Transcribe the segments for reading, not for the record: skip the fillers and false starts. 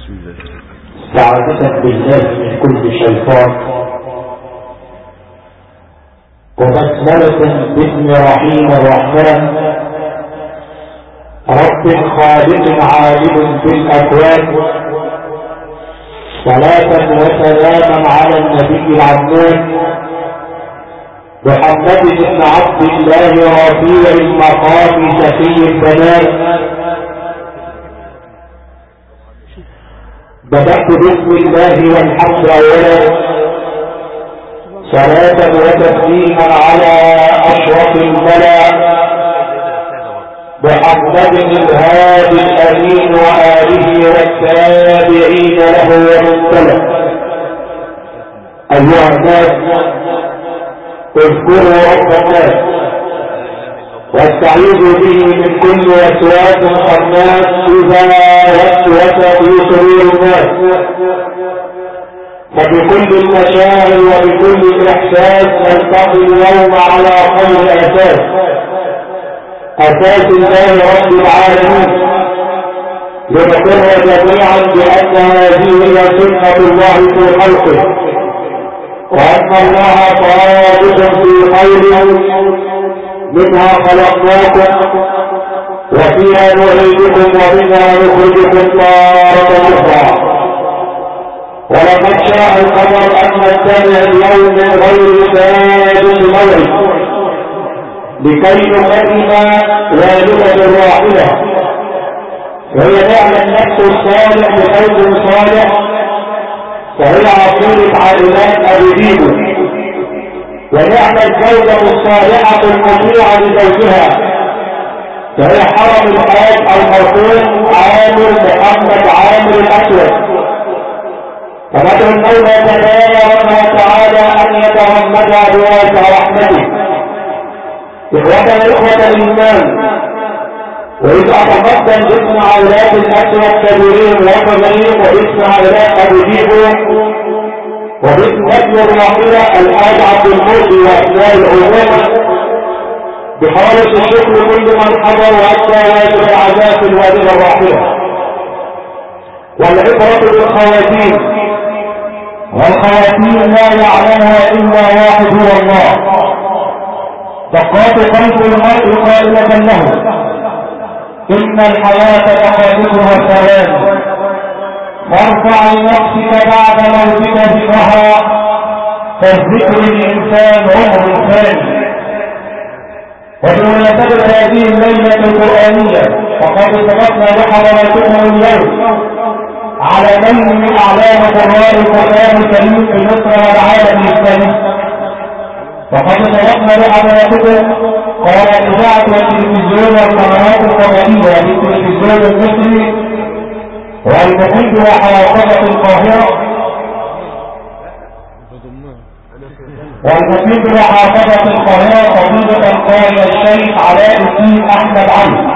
استعاذة بالله من كل شيطان، وبسملة باسم رحيم الرحمن، رب خالق عالم في الأكوان، صلاة وسلاما على النبي العدنان محمد بن عبد الله رفيع المقام شفيع البنان. بدأت بسم الله والحمد أولا، صلاة وتسليما على أشرف الملا محمد الهادي الأمين وآله والتابعين له ومن تلا. أيها الناس، اذكروا رب الناس واستعيذوا به من كل وسواس خناس إذا وسوس في صدور الناس. فبكل المشاعر وبكل الإحساس نلتقي اليوم على خير أساس، أساس الله رب العالمين، لنقر جميعا بأن هذه هي سنة الله في خلقه، وأن الله صادق في قوله منها خلقناكم وفيها نعيدكم ومنها نخرجكم تارة أخرى. ولقد شاء القدر أن نجتمع اليوم من غير سادس موعد لكي نقدم والدة راحلة، وهي نعم النفس الصالح بزوج صالح، فهي عقيدة عائلات أبيبيبو، ونعم الزوجة الصالحة المطيعة لزوجها، فهي حرم الحاج المرحوم عامر محمد عامر الأسود. فندعو المولى تبارك وتعالى أن يتغمد بواسع رحمته. إخوة الإيمان، وإذ أتقدم باسم أولاد الأسود كبيرين وصغيرين، وباسم أولاد أبيبيبو، وباسم ابن الراحلة الحاج عبد المرسي وأبناء العمومة، بخالص الشكر كل من حضر وأدى واجب العزاء في الوادي الراحلة. والعبرة بالخواتيم، والخواتيم لا يعلمها إلا واحد هو الله. دقات قلب المرء قائلة له إن الحياة دقائقها ثوان، فارفع لنفسك بعد موتك ذكرها، فالذكر الإنسان عمر ثاني. وبمناسبة هذه الليلة القرآنية، فقد سبقنا بحضراتكم اليوم على نيل من أعلام قراء القرآن الكريم في مصر والعالم الإسلامي. وقد سبقنا بحضراتكم قال الإذاعة والتلفزيون والقنوات الفضائية للتلفزيون المصري والمحيط وحافظة القاهرة، والمحيط وحافظة القاهرة فضيلة القارئ الشيخ علاء الدين أحمد علي.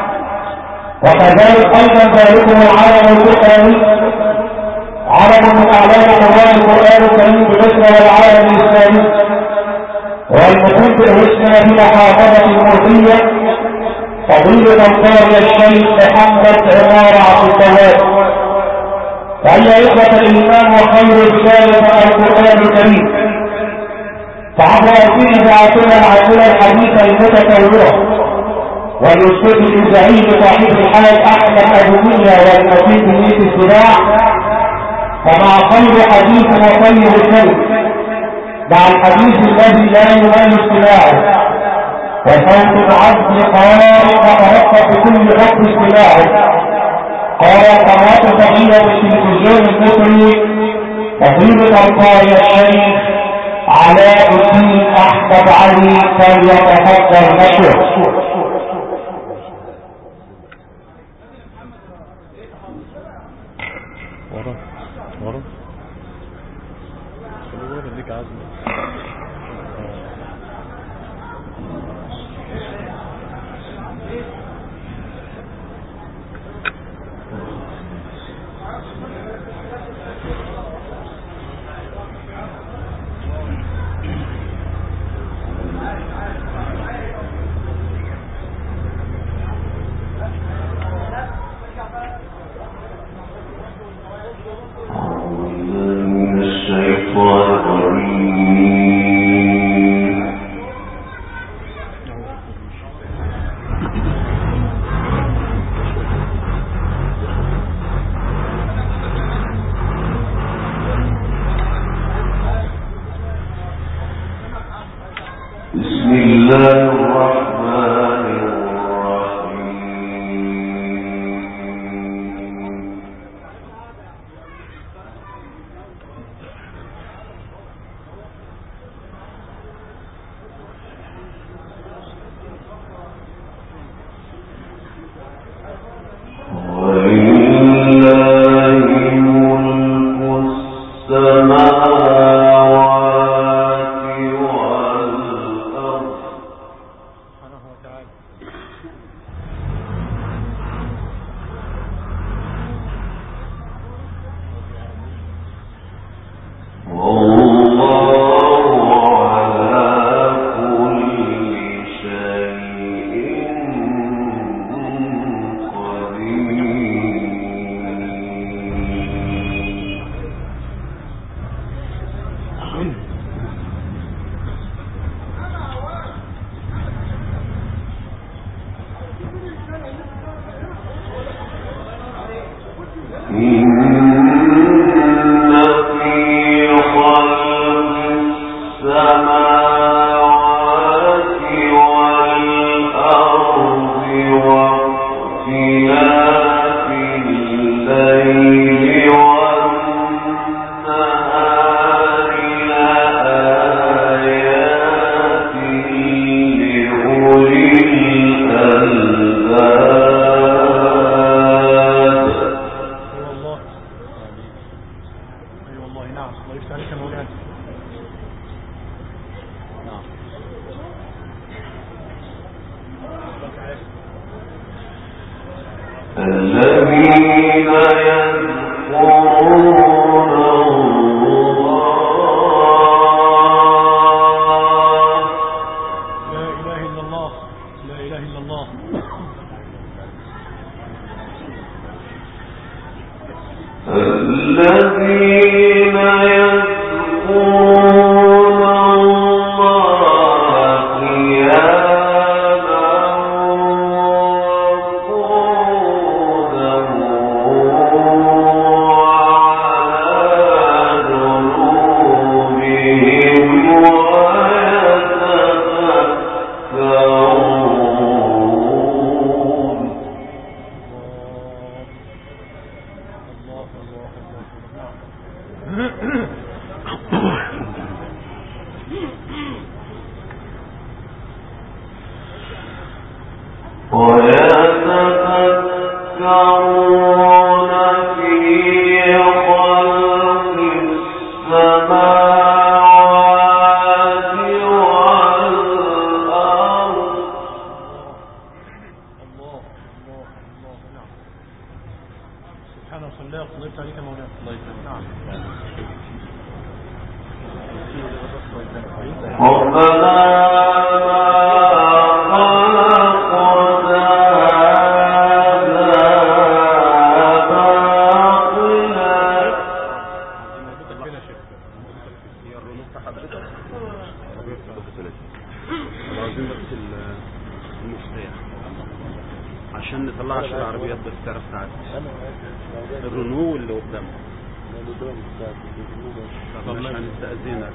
وكذلك أيضا ذلكم العالم القرآني، عالم من أعلام قراء القرآن الكريم بمصر والعالم الإسلامي، والمقيم باسمنا في محافظة المرضية فضيلة القارئ الشيخ محمد عمار عبد التواب. فهي إخوة الإيمان وخير بداية القرآن الكريم. فعبر أسير إذاعتنا العاجلة الحديثة المتطورة والأستاذ الإذاعي صاحب الحاج أحمد أبو مية والمقيم بنية الزراع، فمع خير حديث وطيب الكلم مع الحديث الذي لا يمل استماعه، وصوت العبد قارئ وترقب بكل حب استماعه. قال قناة تحية التلفزيون المصري فضيلة القارئ الشيخ علاء الدين أحمد علي، فليتفضل مشكور. عشان نطلعش العربيات بالسعر بتاعتها الرنو اللي قدام. طب مش هنستأذنك.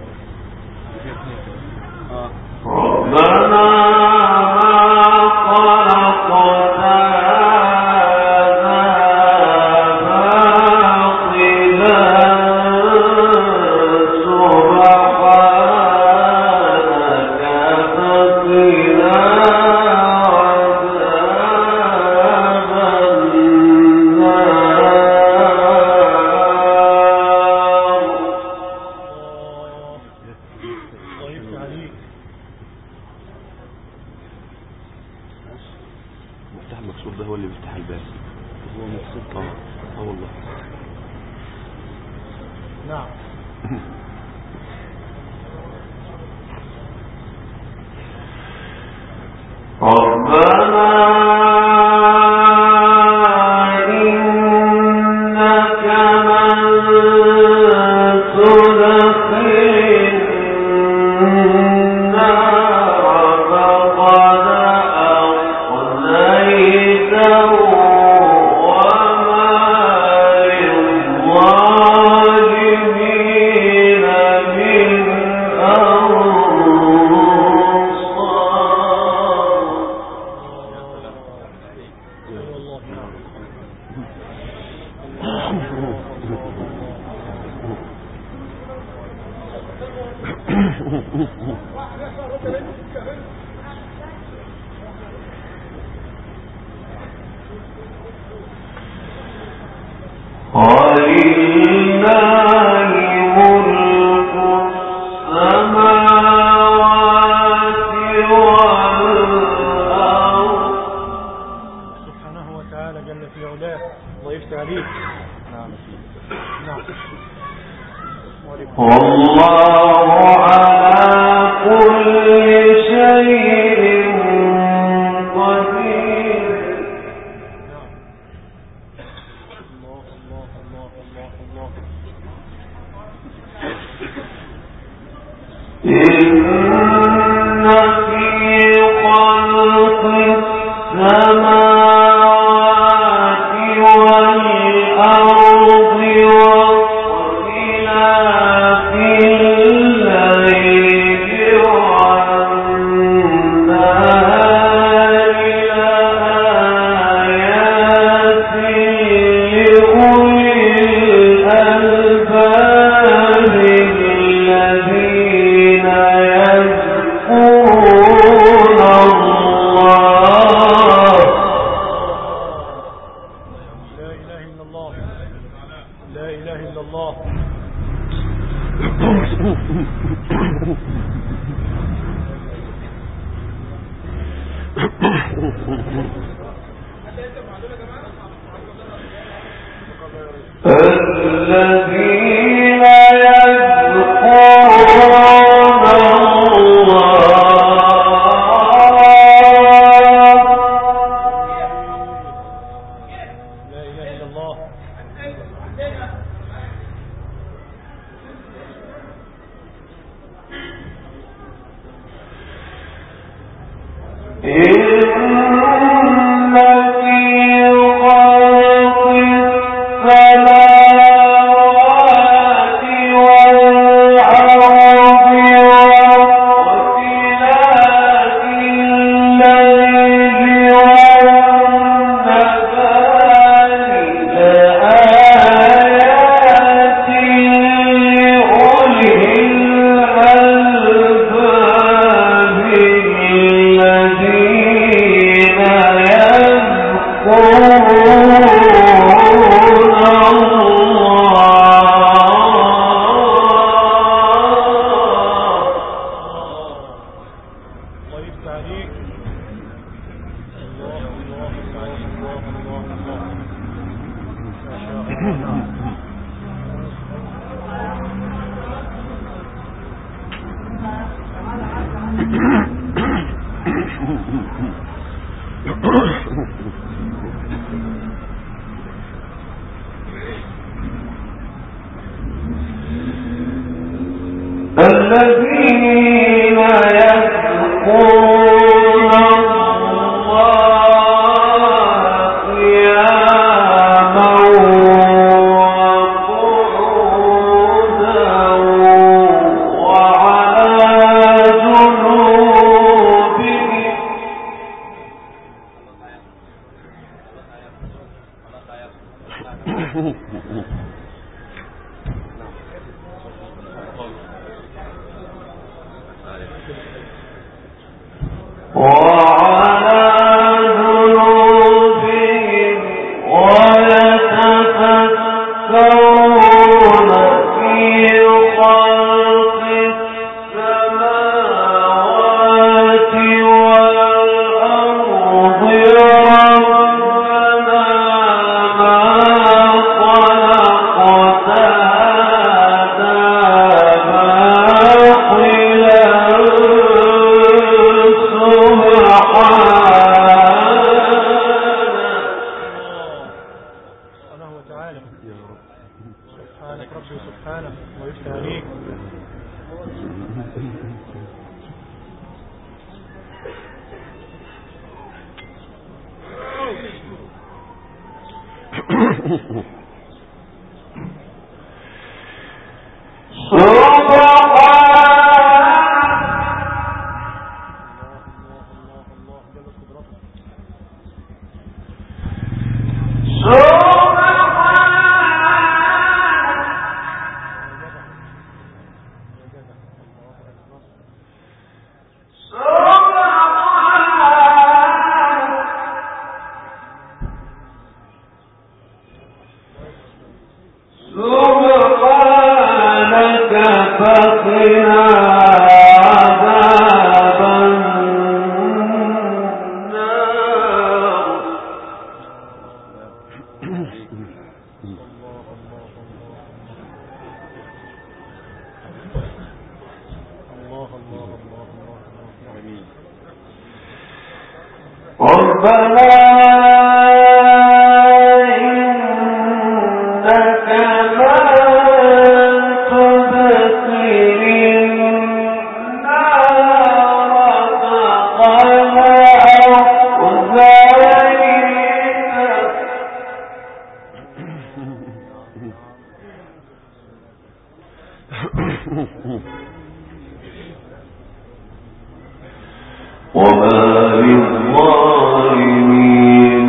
السماوات والأرض لا إله إلا الله. الذين يذكرون الذين يذكرون الله قياما وقعودا وعلى جنوبهم ويتفكرون في خلق السماوات والأرض ربنا ما خلقت هذا باطلا سبحانك ربي سبحانك ويفتح عليك. فقنا عذاب النار. ربنا إنك وما للظالمين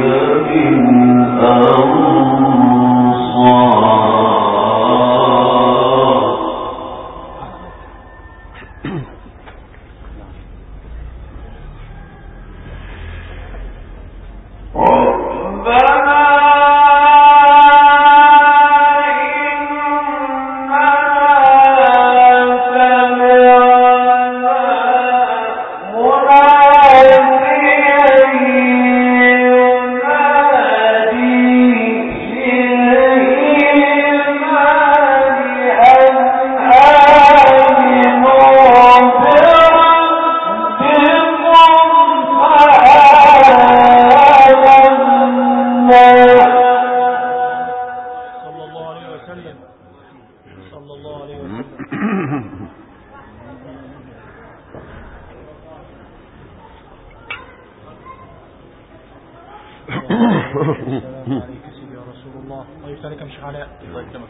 الله. الله يفتح عليك يا شيخ علاء. الله يكرمك.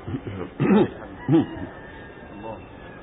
الله.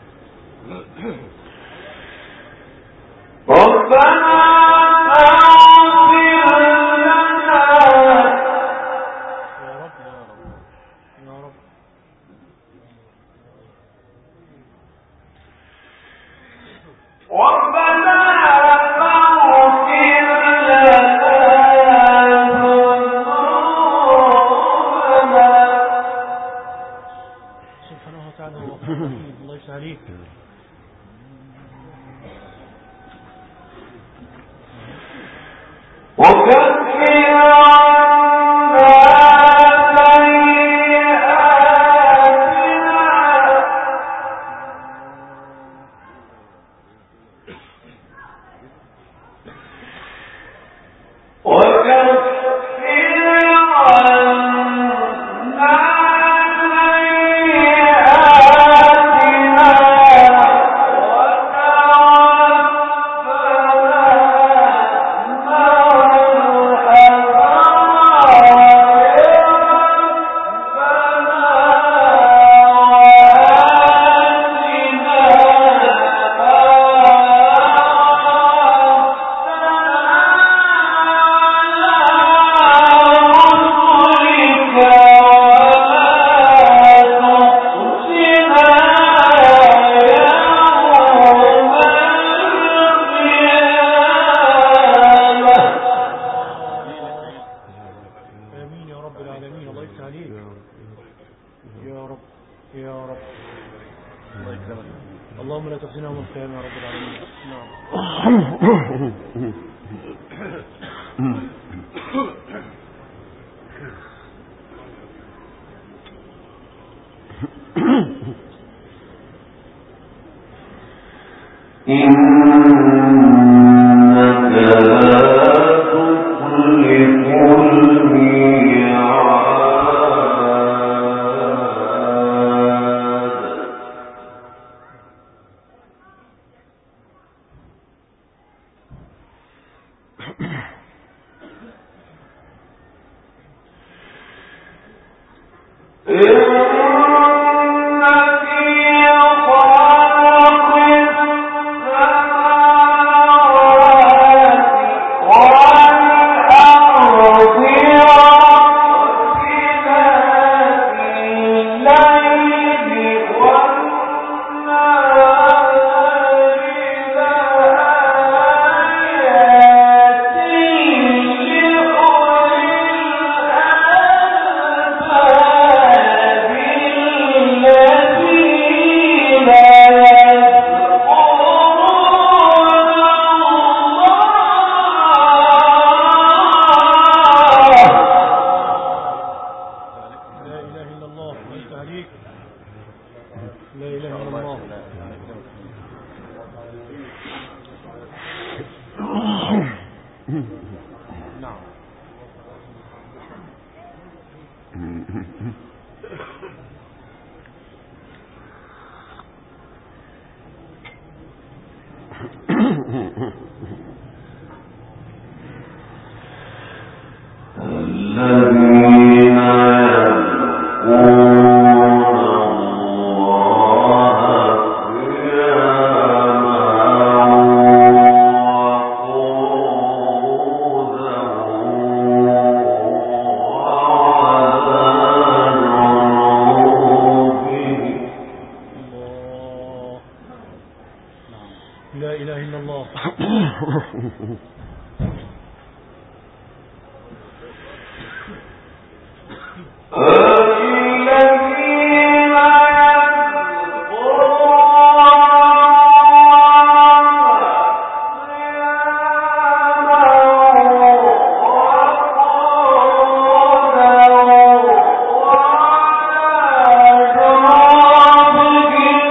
اللهم لا تخزنا يوم القيامة يا رب العالمين.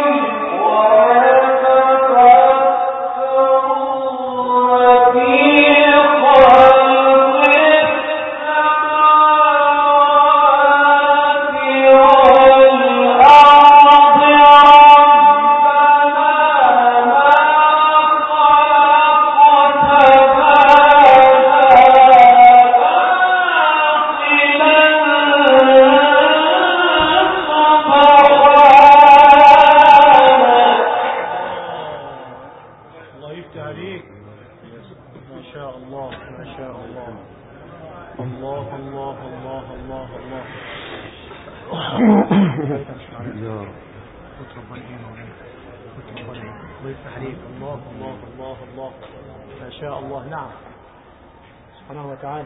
الرحيم الله يفتح عليك. الله الله الله الله ما شاء الله. نعم سبحانه وتعالى.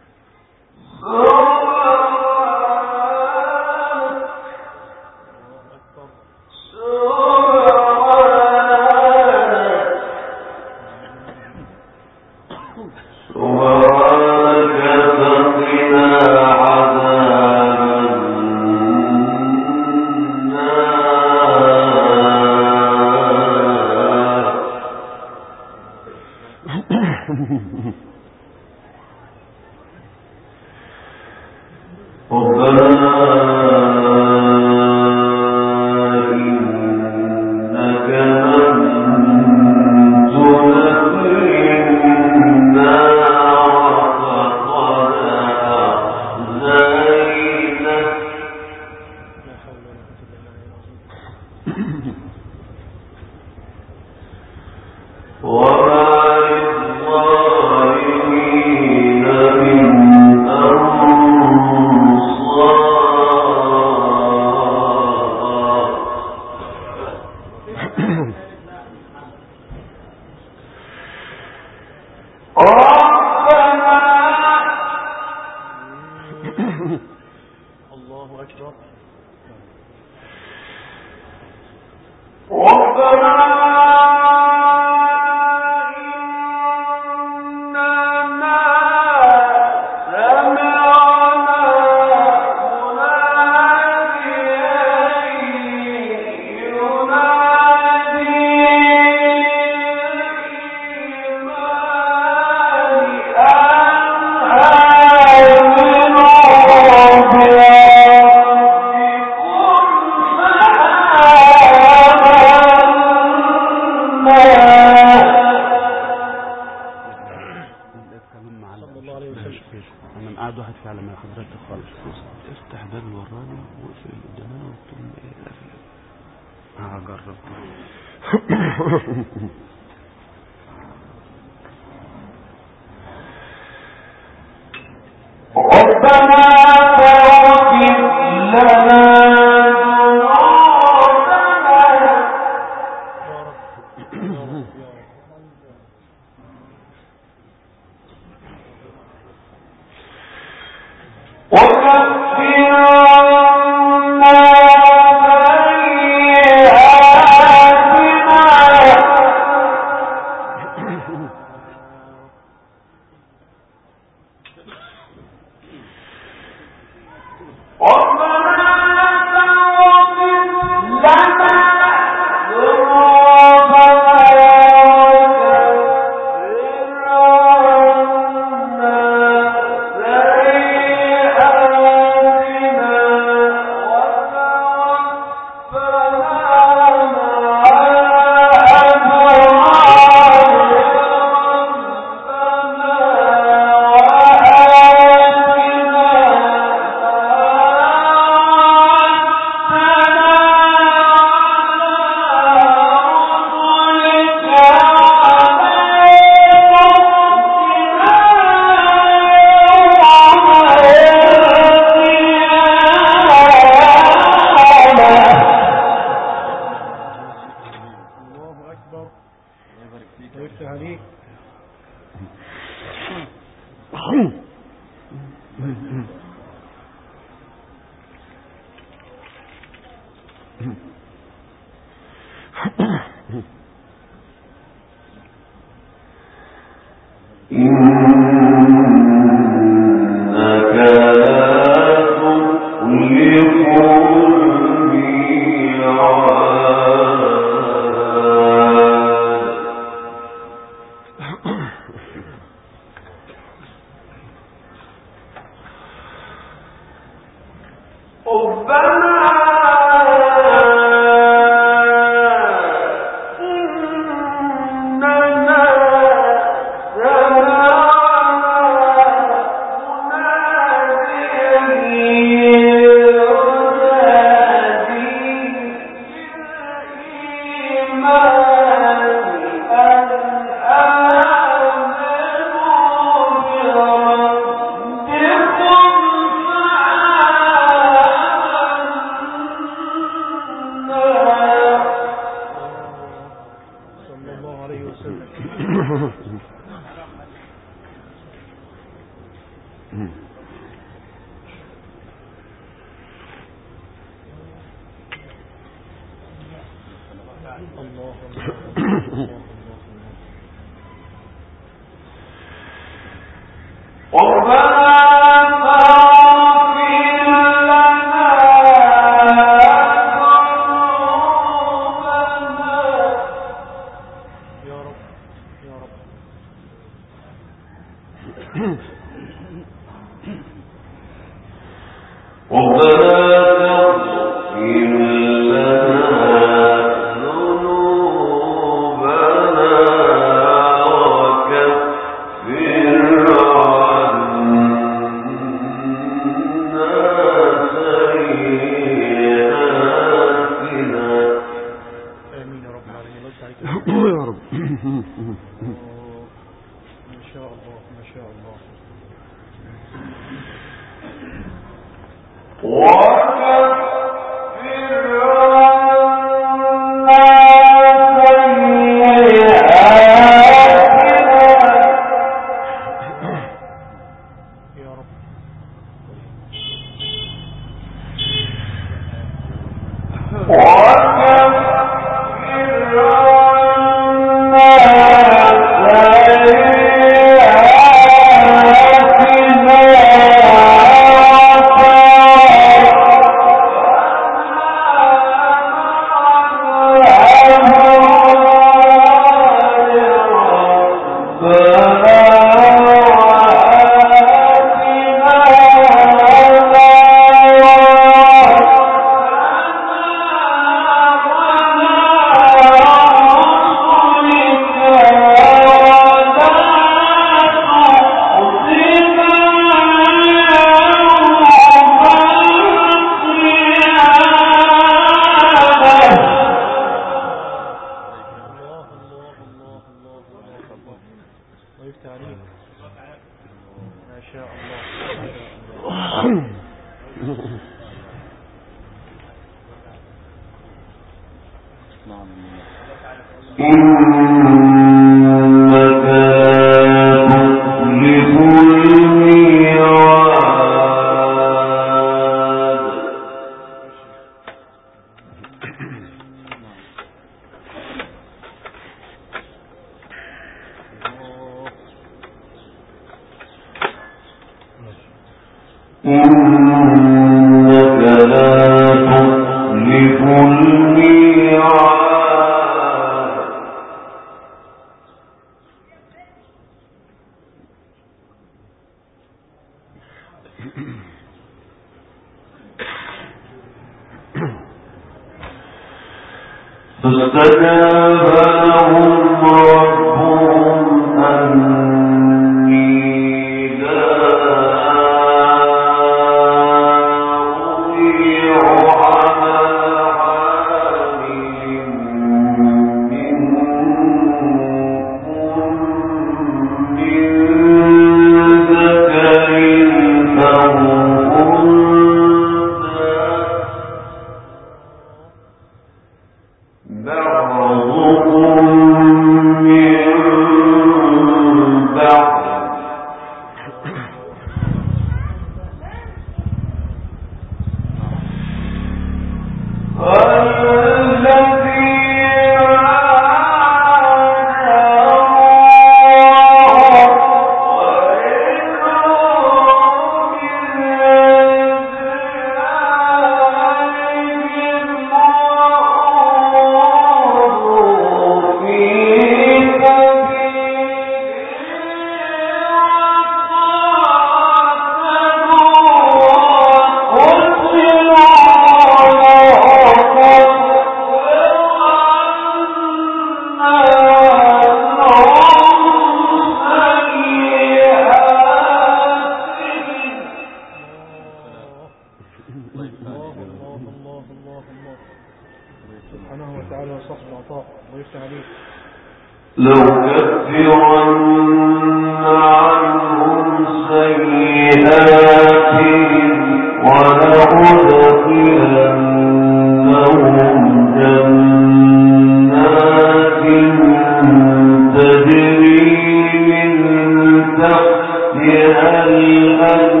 تحتها الأنهار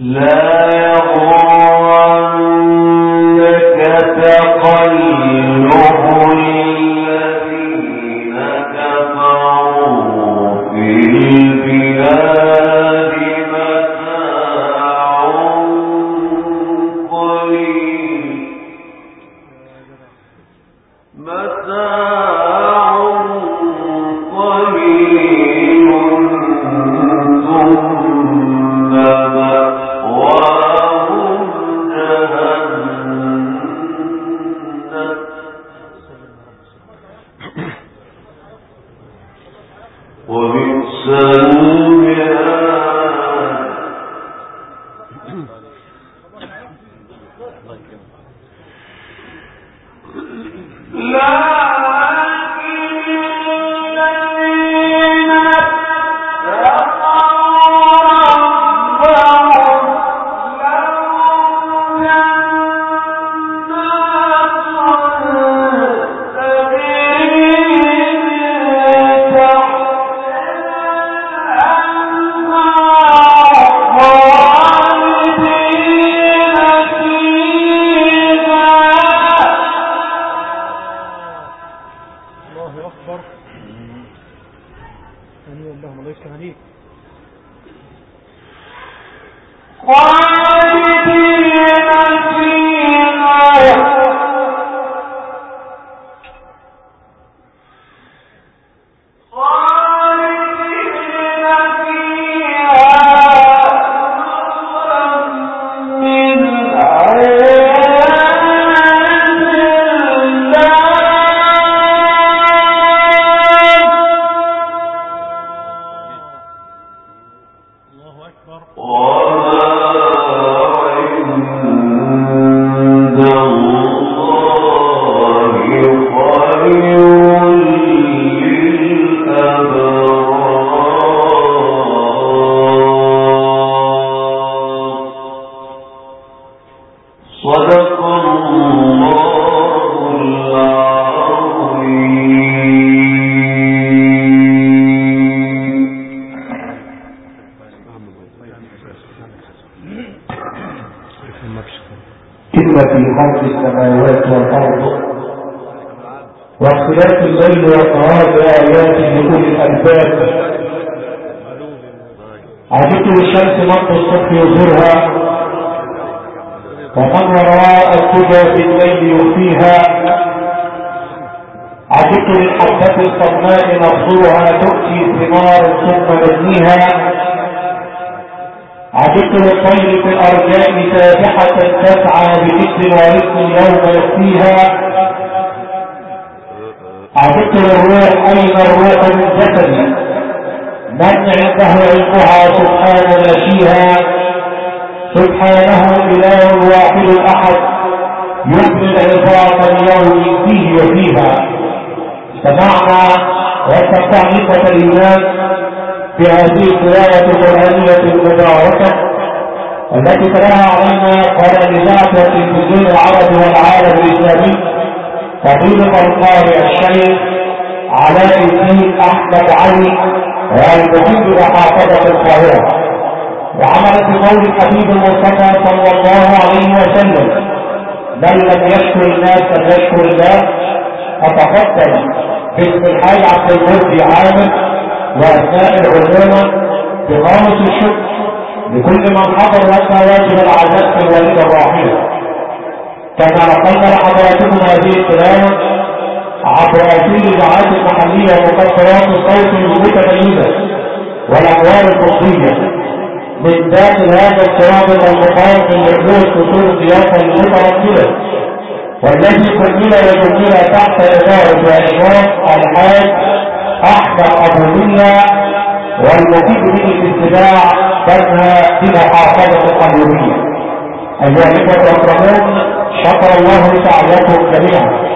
في خلق السماوات والأرض واختلاف الليل والنهار بآيات لأولي الألباب. عجبت للشمس مد الصبح يظهرها ومن وراء الدجى في الليل يخفيها. عجبت للحبة الصماء نبصرها تؤتي ثمار ثم نزنيها. عجبت للطير في الأرجاء سابحة تسعى بإذن ورزق يوم يخفيها. عجبت للروح أين الروح من جسدي من عنده علمها سبحان نشيها. سبحانه إله واحد الأحد يبني العظام اليوم فيه وفيها. سمعنا واستمتعنا الإيمان بهذه القراءة القرآنية المباركة التي تلاها علينا قال إذاعة التلفزيون العربي والعالم الإسلامي فضيلة القارئ الشيخ علاء الدين أحمد علي المقيم بمحافظة القاهرة. وعملت بقول الحبيب المصطفى صلى الله عليه وسلم من لم يشكر الناس لم يشكر الله. أتفضل باسم الحاج عبد المرسي عامر وأثناء العلومة بخالص الشكر لكل من حضر لنا واجب العزاء في الوالدة الراحلة. كما نقلنا لحضراتكم هذه التلاوة عبر أسيل الإذاعات المحلية ومكسرات الصوت المتميزة والأنوار الفصلية من داخل هذا السرابط المقام من لحظة فصول الضيافة المترتبة والذي كمل وجمل تحت إدارة وإشراف الحاج أحمد أبو مية والمفيد به الاتباع بنها بمحافظة القليوبية. أيها الإخوة الأكرمون شكر الله سعيكم جميعا.